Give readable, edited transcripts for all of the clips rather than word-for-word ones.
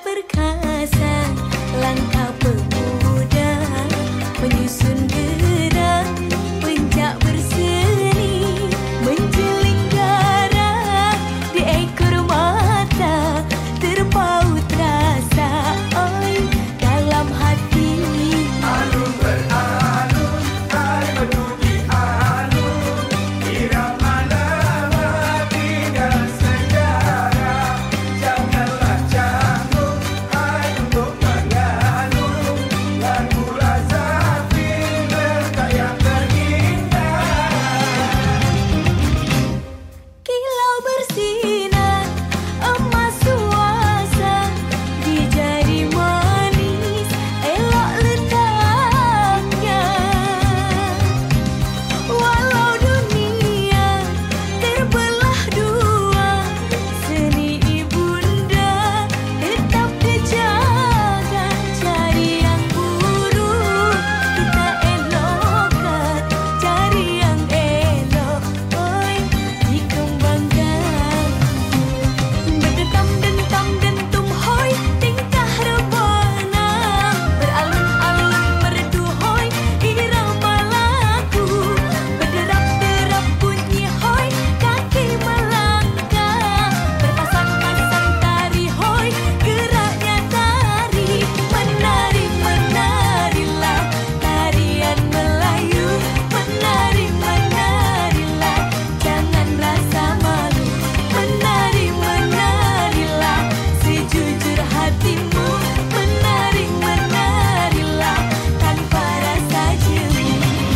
perkasa, langkah pemuda menyusun gerak, pencak berseni menjeling darah di ekor mata, terpaut rasa oi dalam hati. Alun beralun, hai berbunyi alun, irama lama tinggal sejarah. Janganlah canggung, hai untuk mengalun, lagu Razafin berkat yang terindah. Kilau bersinar emas suasa di jari manis, elok letaknya. Walau dunia terbelah dua, seni ibunda tetap dijaga. Cari yang buruk kita elokkan, cari yang elok oi dikembangkan. Berdetam-dentam dentum hoi tingkah rebana, beralun-alun merdu hoi irama lagu, berderap-derap bunyi hoi kaki melangkah, berpasang-pasang tari hoi geraknya tari. Menari-menarilah tarian Melayu, menari-menarilah jangan rasa malu, menari-menarilah sejujur hatimu, menari-menarilah tanpa rasa jemu.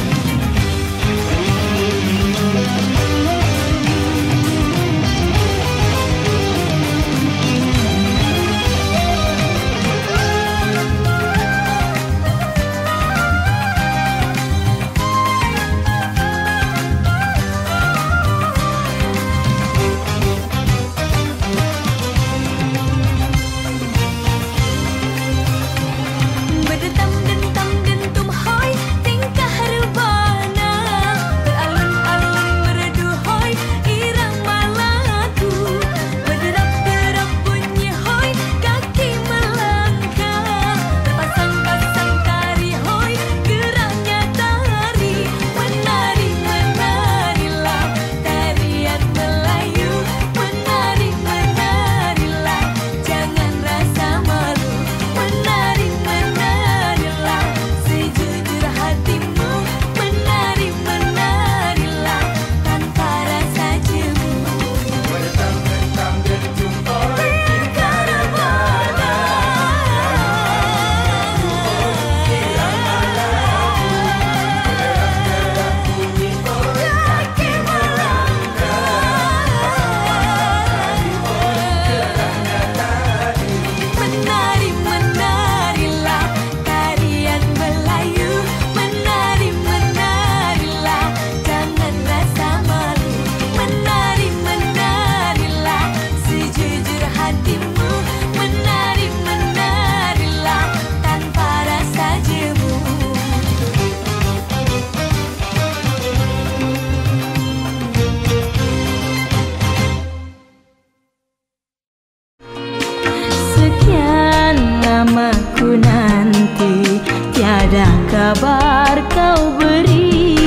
Berdetam-dentam dentum hoi tingkah rebana, beralun-alun merdu hoi irama lagu, berderap-derap bunyi hoi kaki melangkah, berpasang-pasang tari hoi geraknya tari. Menari-menarilah tarian Melayu, menari-menarilah jangan rasa malu, menari-menarilah sejujur hatimu, menari-menarilah tanpa rasa jemu. Berdetam-dentam dentum hoi Tingkah rebana, kaki melangkah. Menari-menarilah tarian Melayu, menari-menarilah jangan rasa malu, menari-menarilah sejujur hatimu, menari-menarilah tanpa rasa jemu. Sekian lama ku nanti, tiada kabar kau beri.